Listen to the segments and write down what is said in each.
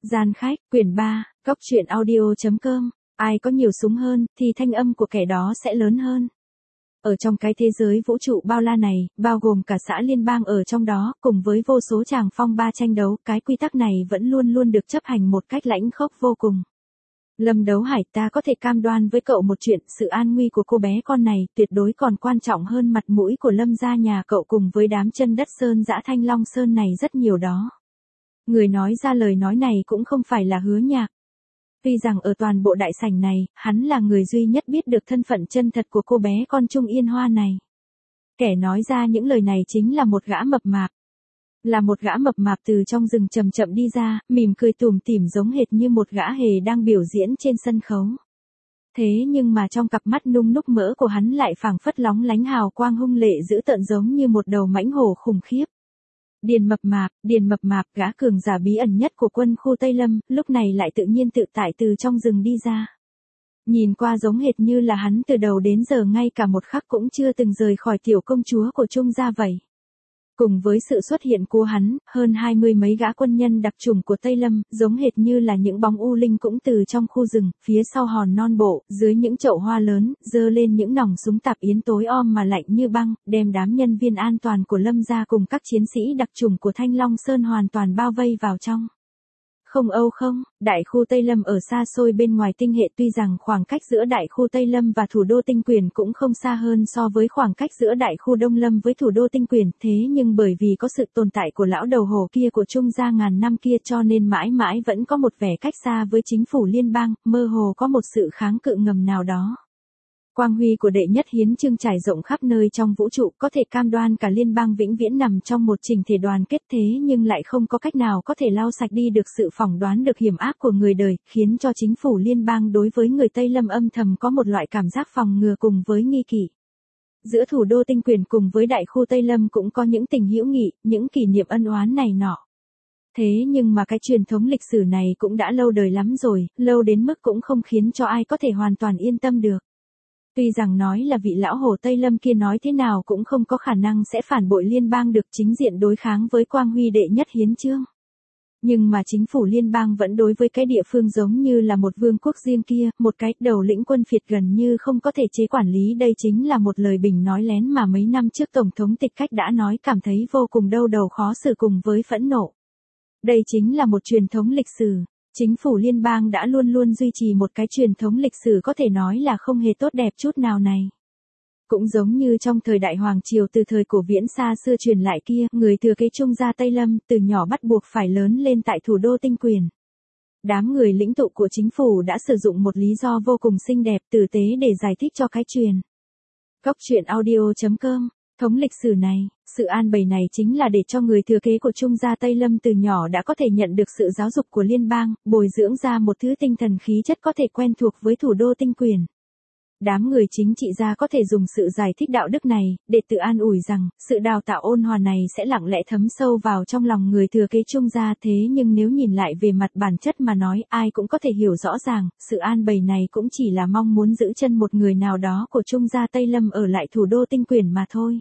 Gian khách, quyển 3, Cóc truyện audio.com, ai có nhiều súng hơn, thì thanh âm của kẻ đó sẽ lớn hơn. Ở trong cái thế giới vũ trụ bao la này, bao gồm cả xã liên bang ở trong đó, cùng với vô số tràng phong ba tranh đấu, cái quy tắc này vẫn luôn luôn được chấp hành một cách lãnh khốc vô cùng. Lâm Đấu Hải, ta có thể cam đoan với cậu một chuyện, sự an nguy của cô bé con này tuyệt đối còn quan trọng hơn mặt mũi của Lâm gia nhà cậu cùng với đám chân đất sơn dã Thanh Long Sơn này rất nhiều đó. Người nói ra lời nói này cũng không phải là Hứa Nhạc. Tuy rằng ở toàn bộ đại sảnh này, hắn là người duy nhất biết được thân phận chân thật của cô bé con Trung Yên Hoa này. Kẻ nói ra những lời này chính là một gã mập mạp. Là một gã mập mạp từ trong rừng chậm chậm đi ra, mỉm cười tủm tỉm giống hệt như một gã hề đang biểu diễn trên sân khấu. Thế nhưng mà trong cặp mắt nung núc mỡ của hắn lại phảng phất lóng lánh hào quang hung lệ dữ tợn giống như một đầu mãnh hổ khủng khiếp. Điền mập mạp, gã cường giả bí ẩn nhất của quân khu Tây Lâm, lúc này lại tự nhiên tự tại từ trong rừng đi ra. Nhìn qua giống hệt như là hắn từ đầu đến giờ ngay cả một khắc cũng chưa từng rời khỏi tiểu công chúa của Trung gia vậy. Cùng với sự xuất hiện của hắn, hơn 20 mấy gã quân nhân đặc chủng của Tây Lâm, giống hệt như là những bóng u linh cũng từ trong khu rừng, phía sau hòn non bộ, dưới những chậu hoa lớn, giơ lên những nòng súng tạp yến tối om mà lạnh như băng, đem đám nhân viên an toàn của Lâm gia cùng các chiến sĩ đặc chủng của Thanh Long Sơn hoàn toàn bao vây vào trong. Không, đại khu Tây Lâm ở xa xôi bên ngoài tinh hệ, tuy rằng khoảng cách giữa đại khu Tây Lâm và thủ đô Tinh Quyền cũng không xa hơn so với khoảng cách giữa đại khu Đông Lâm với thủ đô Tinh Quyền, thế nhưng bởi vì có sự tồn tại của lão đầu hổ kia của Trung gia ngàn năm kia cho nên mãi mãi vẫn có một vẻ cách xa với chính phủ liên bang, mơ hồ có một sự kháng cự ngầm nào đó. Quang huy của đệ nhất hiến chương trải rộng khắp nơi trong vũ trụ, có thể cam đoan cả liên bang vĩnh viễn nằm trong một chỉnh thể đoàn kết, thế nhưng lại không có cách nào có thể lau sạch đi được sự phỏng đoán được hiểm ác của người đời, khiến cho chính phủ liên bang đối với người Tây Lâm âm thầm có một loại cảm giác phòng ngừa cùng với nghi kỵ. Giữa thủ đô Tinh Quyền cùng với đại khu Tây Lâm cũng có những tình hữu nghị, những kỷ niệm ân oán này nọ. Thế nhưng mà cái truyền thống lịch sử này cũng đã lâu đời lắm rồi, lâu đến mức cũng không khiến cho ai có thể hoàn toàn yên tâm được. Tuy rằng nói là vị lão hồ Tây Lâm kia nói thế nào cũng không có khả năng sẽ phản bội liên bang được chính diện đối kháng với quang huy đệ nhất hiến chương. Nhưng mà chính phủ liên bang vẫn đối với cái địa phương giống như là một vương quốc riêng kia, một cái đầu lĩnh quân phiệt gần như không có thể chế quản lý. Đây chính là một lời bình nói lén mà mấy năm trước Tổng thống Tịch Cách đã nói, cảm thấy vô cùng đau đầu khó xử cùng với phẫn nộ. Đây chính là một truyền thống lịch sử. Chính phủ liên bang đã luôn luôn duy trì một cái truyền thống lịch sử có thể nói là không hề tốt đẹp chút nào này. Cũng giống như trong thời đại Hoàng Triều từ thời cổ viễn xa xưa truyền lại kia, người thừa kế Trung gia Tây Lâm từ nhỏ bắt buộc phải lớn lên tại thủ đô Tinh Quyền. Đám người lĩnh tụ của chính phủ đã sử dụng một lý do vô cùng xinh đẹp tử tế để giải thích cho cái truyền. Cóc truyện audio.com, thống lịch sử này. Sự an bày này chính là để cho người thừa kế của Trung gia Tây Lâm từ nhỏ đã có thể nhận được sự giáo dục của liên bang, bồi dưỡng ra một thứ tinh thần khí chất có thể quen thuộc với thủ đô Tinh Quyền. Đám người chính trị gia có thể dùng sự giải thích đạo đức này, để tự an ủi rằng, sự đào tạo ôn hòa này sẽ lặng lẽ thấm sâu vào trong lòng người thừa kế Trung gia. Thế nhưng nếu nhìn lại về mặt bản chất mà nói, ai cũng có thể hiểu rõ ràng, sự an bày này cũng chỉ là mong muốn giữ chân một người nào đó của Trung gia Tây Lâm ở lại thủ đô Tinh Quyền mà thôi.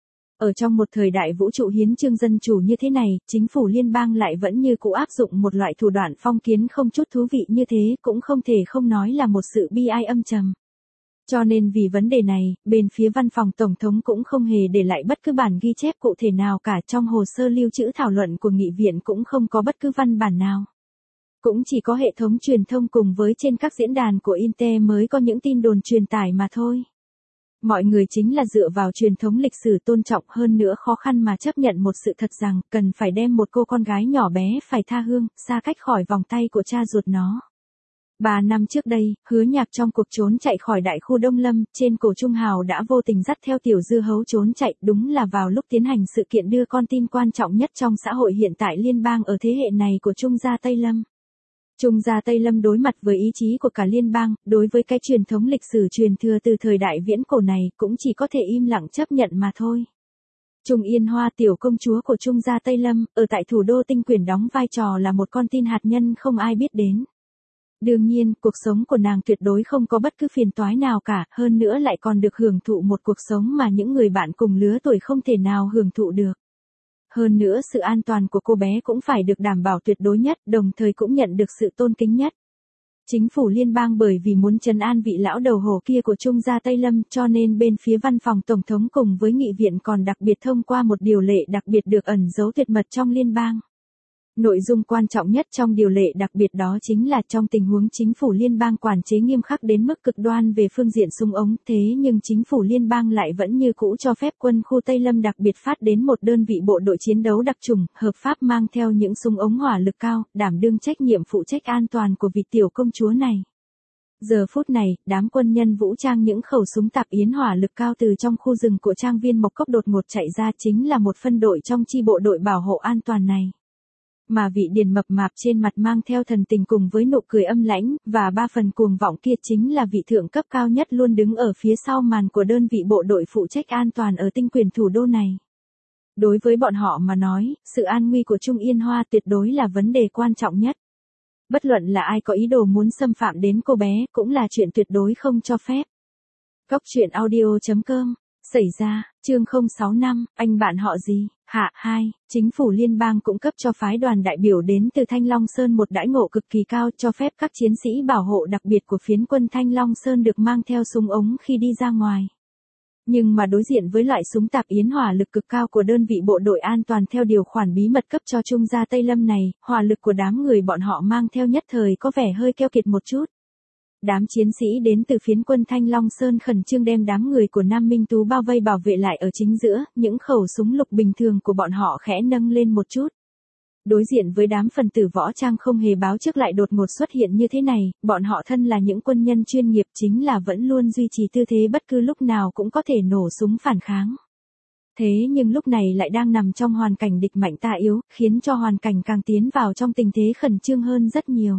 Ở trong một thời đại vũ trụ hiến chương dân chủ như thế này, chính phủ liên bang lại vẫn như cũ áp dụng một loại thủ đoạn phong kiến không chút thú vị như thế, cũng không thể không nói là một sự bi ai âm trầm. Cho nên vì vấn đề này, bên phía văn phòng Tổng thống cũng không hề để lại bất cứ bản ghi chép cụ thể nào cả, trong hồ sơ lưu trữ thảo luận của nghị viện cũng không có bất cứ văn bản nào. Cũng chỉ có hệ thống truyền thông cùng với trên các diễn đàn của Inter mới có những tin đồn truyền tải mà thôi. Mọi người chính là dựa vào truyền thống lịch sử tôn trọng hơn nữa khó khăn mà chấp nhận một sự thật rằng cần phải đem một cô con gái nhỏ bé phải tha hương, xa cách khỏi vòng tay của cha ruột nó. 3 năm trước đây, Hứa Nhạc trong cuộc trốn chạy khỏi đại khu Đông Lâm, trên cổ Trung Hào đã vô tình dắt theo tiểu dư hấu trốn chạy, đúng là vào lúc tiến hành sự kiện đưa con tin quan trọng nhất trong xã hội hiện tại liên bang ở thế hệ này của Trung gia Tây Lâm. Trung gia Tây Lâm đối mặt với ý chí của cả liên bang, đối với cái truyền thống lịch sử truyền thừa từ thời đại viễn cổ này, cũng chỉ có thể im lặng chấp nhận mà thôi. Trung Yên Hoa, tiểu công chúa của Trung gia Tây Lâm, ở tại thủ đô Tinh Quyền đóng vai trò là một con tin hạt nhân không ai biết đến. Đương nhiên, cuộc sống của nàng tuyệt đối không có bất cứ phiền toái nào cả, hơn nữa lại còn được hưởng thụ một cuộc sống mà những người bạn cùng lứa tuổi không thể nào hưởng thụ được. Hơn nữa sự an toàn của cô bé cũng phải được đảm bảo tuyệt đối nhất, đồng thời cũng nhận được sự tôn kính nhất. Chính phủ liên bang bởi vì muốn trấn an vị lão đầu hổ kia của Trung gia Tây Lâm cho nên bên phía văn phòng Tổng thống cùng với nghị viện còn đặc biệt thông qua một điều lệ đặc biệt được ẩn giấu tuyệt mật trong liên bang. Nội dung quan trọng nhất trong điều lệ đặc biệt đó chính là trong tình huống chính phủ liên bang quản chế nghiêm khắc đến mức cực đoan về phương diện súng ống, thế nhưng chính phủ liên bang lại vẫn như cũ cho phép quân khu Tây Lâm đặc biệt phát đến một đơn vị bộ đội chiến đấu đặc chủng, hợp pháp mang theo những súng ống hỏa lực cao, đảm đương trách nhiệm phụ trách an toàn của vị tiểu công chúa này. Giờ phút này, đám quân nhân vũ trang những khẩu súng tạp yến hỏa lực cao từ trong khu rừng của trang viên Mộc Cốc đột ngột chạy ra chính là một phân đội trong chi bộ đội bảo hộ an toàn này. Mà vị Điền mập mạp trên mặt mang theo thần tình cùng với nụ cười âm lãnh, và ba phần cuồng vọng kia chính là vị thượng cấp cao nhất luôn đứng ở phía sau màn của đơn vị bộ đội phụ trách an toàn ở tinh quyền thủ đô này. Đối với bọn họ mà nói, sự an nguy của Trung Yên Hoa tuyệt đối là vấn đề quan trọng nhất. Bất luận là ai có ý đồ muốn xâm phạm đến cô bé, cũng là chuyện tuyệt đối không cho phép. Góc truyện audio.com. Xảy ra, chương 065, anh bạn họ gì? Hạ 2, chính phủ liên bang cũng cấp cho phái đoàn đại biểu đến từ Thanh Long Sơn một đãi ngộ cực kỳ cao, cho phép các chiến sĩ bảo hộ đặc biệt của phiến quân Thanh Long Sơn được mang theo súng ống khi đi ra ngoài. Nhưng mà đối diện với loại súng tạp yến hỏa lực cực cao của đơn vị bộ đội an toàn theo điều khoản bí mật cấp cho Trung gia Tây Lâm này, hỏa lực của đám người bọn họ mang theo nhất thời có vẻ hơi keo kiệt một chút. Đám chiến sĩ đến từ phiến quân Thanh Long Sơn khẩn trương đem đám người của Nam Minh Tú bao vây bảo vệ lại ở chính giữa, những khẩu súng lục bình thường của bọn họ khẽ nâng lên một chút. Đối diện với đám phần tử võ trang không hề báo trước lại đột ngột xuất hiện như thế này, bọn họ thân là những quân nhân chuyên nghiệp chính là vẫn luôn duy trì tư thế bất cứ lúc nào cũng có thể nổ súng phản kháng. Thế nhưng lúc này lại đang nằm trong hoàn cảnh địch mạnh ta yếu, khiến cho hoàn cảnh càng tiến vào trong tình thế khẩn trương hơn rất nhiều.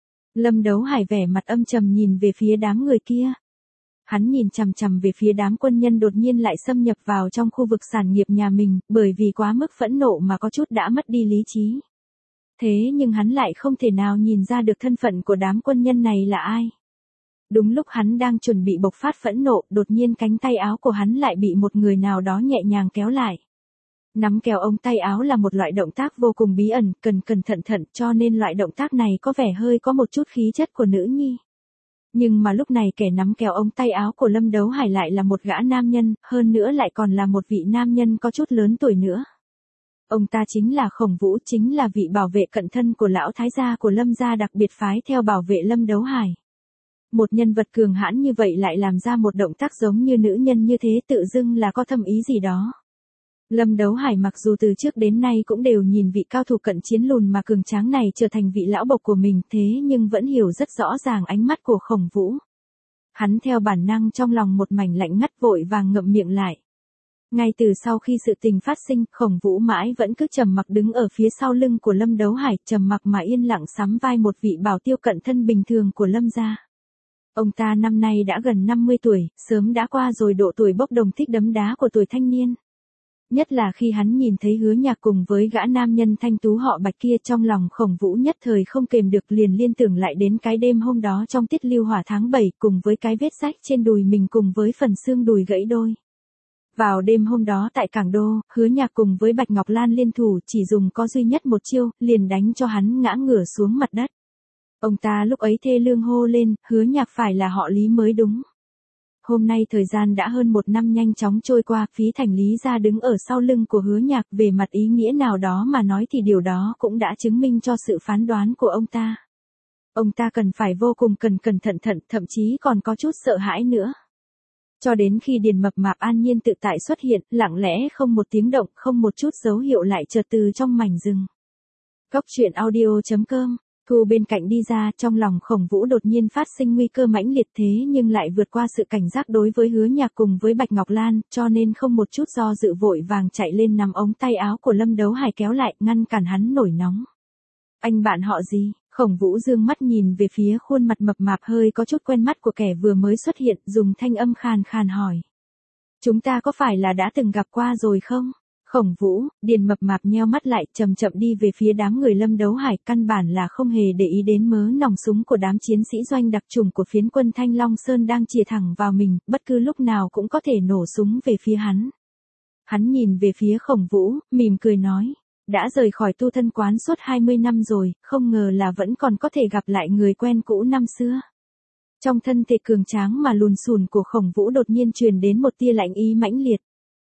Lâm Đấu Hải vẻ mặt âm trầm nhìn về phía đám người kia. Hắn nhìn chằm chằm về phía đám quân nhân đột nhiên lại xâm nhập vào trong khu vực sản nghiệp nhà mình, bởi vì quá mức phẫn nộ mà có chút đã mất đi lý trí. Thế nhưng hắn lại không thể nào nhìn ra được thân phận của đám quân nhân này là ai. Đúng lúc hắn đang chuẩn bị bộc phát phẫn nộ, đột nhiên cánh tay áo của hắn lại bị một người nào đó nhẹ nhàng kéo lại. Nắm kéo ống tay áo là một loại động tác vô cùng bí ẩn, cần cẩn thận cho nên loại động tác này có vẻ hơi có một chút khí chất của nữ nhi. Nhưng mà lúc này kẻ nắm kéo ống tay áo của Lâm Đấu Hải lại là một gã nam nhân, hơn nữa lại còn là một vị nam nhân có chút lớn tuổi nữa. Ông ta chính là Khổng Vũ, chính là vị bảo vệ cận thân của lão thái gia của Lâm gia đặc biệt phái theo bảo vệ Lâm Đấu Hải. Một nhân vật cường hãn như vậy lại làm ra một động tác giống như nữ nhân như thế tự dưng là có thâm ý gì đó. Lâm Đấu Hải mặc dù từ trước đến nay cũng đều nhìn vị cao thủ cận chiến lùn mà cường tráng này trở thành vị lão bộc của mình, thế nhưng vẫn hiểu rất rõ ràng ánh mắt của Khổng Vũ. Hắn theo bản năng trong lòng một mảnh lạnh ngắt vội vàng ngậm miệng lại. Ngay từ sau khi sự tình phát sinh, Khổng Vũ mãi vẫn cứ trầm mặc đứng ở phía sau lưng của Lâm Đấu Hải, trầm mặc mà yên lặng sắm vai một vị bảo tiêu cận thân bình thường của Lâm gia. Ông ta năm nay đã gần 50 tuổi, sớm đã qua rồi độ tuổi bốc đồng thích đấm đá của tuổi thanh niên. Nhất là khi hắn nhìn thấy Hứa Nhạc cùng với gã nam nhân thanh tú họ Bạch kia, trong lòng Khổng Vũ nhất thời không kềm được liền liên tưởng lại đến cái đêm hôm đó trong tiết lưu hỏa tháng 7 cùng với cái vết rách trên đùi mình cùng với phần xương đùi gãy đôi. Vào đêm hôm đó tại Cảng Đô, Hứa Nhạc cùng với Bạch Ngọc Lan liên thủ chỉ dùng có duy nhất một chiêu, liền đánh cho hắn ngã ngửa xuống mặt đất. Ông ta lúc ấy thê lương hô lên, Hứa Nhạc phải là họ Lý mới đúng. Hôm nay thời gian đã hơn 1 năm nhanh chóng trôi qua, Phí Thành Lý gia đứng ở sau lưng của Hứa Nhạc, về mặt ý nghĩa nào đó mà nói thì điều đó cũng đã chứng minh cho sự phán đoán của ông ta. Ông ta cần phải vô cùng cẩn thận, thậm chí còn có chút sợ hãi nữa. Cho đến khi Điền Mập Mạp an nhiên tự tại xuất hiện, lặng lẽ không một tiếng động, không một chút dấu hiệu lại chợt từ trong mảnh rừng. Góc truyện audio.com. Thu bên cạnh đi ra, trong lòng Khổng Vũ đột nhiên phát sinh nguy cơ mãnh liệt, thế nhưng lại vượt qua sự cảnh giác đối với Hứa Nhạc cùng với Bạch Ngọc Lan, cho nên không một chút do dự vội vàng chạy lên nắm ống tay áo của Lâm Đấu Hải kéo lại, ngăn cản hắn nổi nóng. Anh bạn họ gì? Khổng Vũ dương mắt nhìn về phía khuôn mặt mập mạp hơi có chút quen mắt của kẻ vừa mới xuất hiện, dùng thanh âm khàn khàn hỏi. Chúng ta có phải là đã từng gặp qua rồi không? Khổng Vũ, Điền Mập Mạp nheo mắt lại, chậm chậm đi về phía đám người Lâm Đấu Hải, căn bản là không hề để ý đến mớ nòng súng của đám chiến sĩ doanh đặc chủng của phiến quân Thanh Long Sơn đang chĩa thẳng vào mình, bất cứ lúc nào cũng có thể nổ súng về phía hắn. Hắn nhìn về phía Khổng Vũ, mỉm cười nói. Đã rời khỏi tu thân quán suốt 20 năm rồi, không ngờ là vẫn còn có thể gặp lại người quen cũ năm xưa. Trong thân thể cường tráng mà lùn xùn của Khổng Vũ đột nhiên truyền đến một tia lạnh ý mãnh liệt.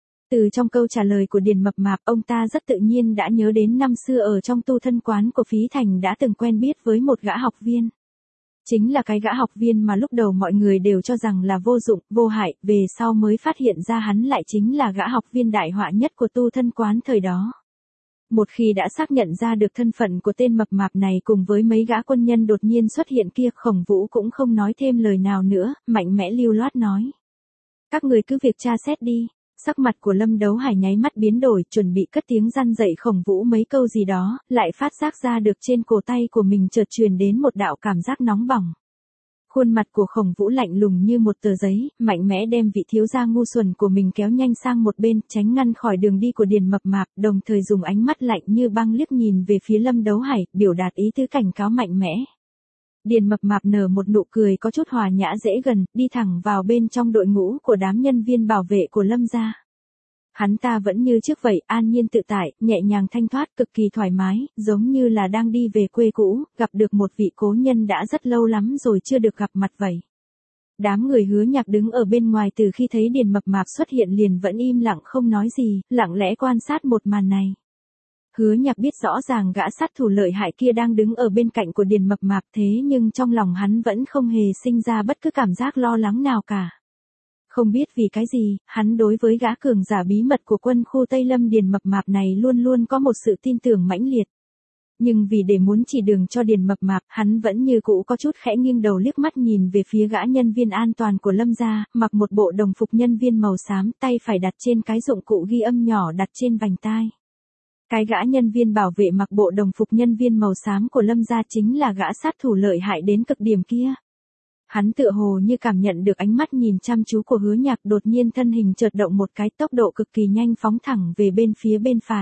Từ trong câu trả lời của Điền Mập Mạp, ông ta rất tự nhiên đã nhớ đến năm xưa ở trong tu thân quán của Phí Thành đã từng quen biết với một gã học viên. Chính là cái gã học viên mà lúc đầu mọi người đều cho rằng là vô dụng, vô hại, về sau mới phát hiện ra hắn lại chính là gã học viên đại họa nhất của tu thân quán thời đó. Một khi đã xác nhận ra được thân phận của tên mập mạp này cùng với mấy gã quân nhân đột nhiên xuất hiện kia, Khổng Vũ cũng không nói thêm lời nào nữa, mạnh mẽ lưu loát nói. Các người cứ việc tra xét đi. Sắc mặt của Lâm Đấu Hải nháy mắt biến đổi, chuẩn bị cất tiếng răn dạy Khổng Vũ mấy câu gì đó, lại phát giác ra được trên cổ tay của mình chợt truyền đến một đạo cảm giác nóng bỏng. Khuôn mặt của Khổng Vũ lạnh lùng như một tờ giấy, mạnh mẽ đem vị thiếu gia ngu xuẩn của mình kéo nhanh sang một bên, tránh ngăn khỏi đường đi của Điền Mập Mạp, đồng thời dùng ánh mắt lạnh như băng liếc nhìn về phía Lâm Đấu Hải, biểu đạt ý tứ cảnh cáo mạnh mẽ. Điền Mập Mạp nở một nụ cười có chút hòa nhã dễ gần, đi thẳng vào bên trong đội ngũ của đám nhân viên bảo vệ của Lâm gia. Hắn ta vẫn như trước vậy, an nhiên tự tại, nhẹ nhàng thanh thoát, cực kỳ thoải mái, giống như là đang đi về quê cũ, gặp được một vị cố nhân đã rất lâu lắm rồi chưa được gặp mặt vậy. Đám người Hứa Nhạc đứng ở bên ngoài từ khi thấy Điền Mập Mạp xuất hiện liền vẫn im lặng không nói gì, lặng lẽ quan sát một màn này. Hứa Nhạc biết rõ ràng gã sát thủ lợi hại kia đang đứng ở bên cạnh của Điền Mập Mạp, thế nhưng trong lòng hắn vẫn không hề sinh ra bất cứ cảm giác lo lắng nào cả. Không biết vì cái gì, hắn đối với gã cường giả bí mật của quân khu Tây Lâm Điền Mập Mạp này luôn luôn có một sự tin tưởng mãnh liệt. Nhưng vì để muốn chỉ đường cho Điền Mập Mạp, hắn vẫn như cũ có chút khẽ nghiêng đầu liếc mắt nhìn về phía gã nhân viên an toàn của Lâm gia, mặc một bộ đồng phục nhân viên màu xám, tay phải đặt trên cái dụng cụ ghi âm nhỏ đặt trên vành tai. Cái gã nhân viên bảo vệ mặc bộ đồng phục nhân viên màu xám của Lâm gia chính là gã sát thủ lợi hại đến cực điểm kia. Hắn tựa hồ như cảm nhận được ánh mắt nhìn chăm chú của Hứa Nhạc, đột nhiên thân hình chợt động một cái, tốc độ cực kỳ nhanh phóng thẳng về bên phía bên phải.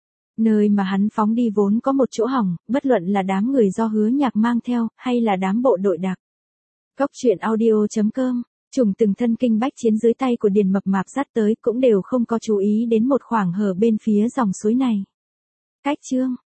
Nơi mà hắn phóng đi vốn có một chỗ hỏng, bất luận là đám người do Hứa Nhạc mang theo, hay là đám bộ đội đặc. Cốc.audio.com, trùng từng thân kinh bách chiến dưới tay của Điền Mập Mạp dắt tới cũng đều không có chú ý đến một khoảng hở bên phía dòng suối này. Cách chương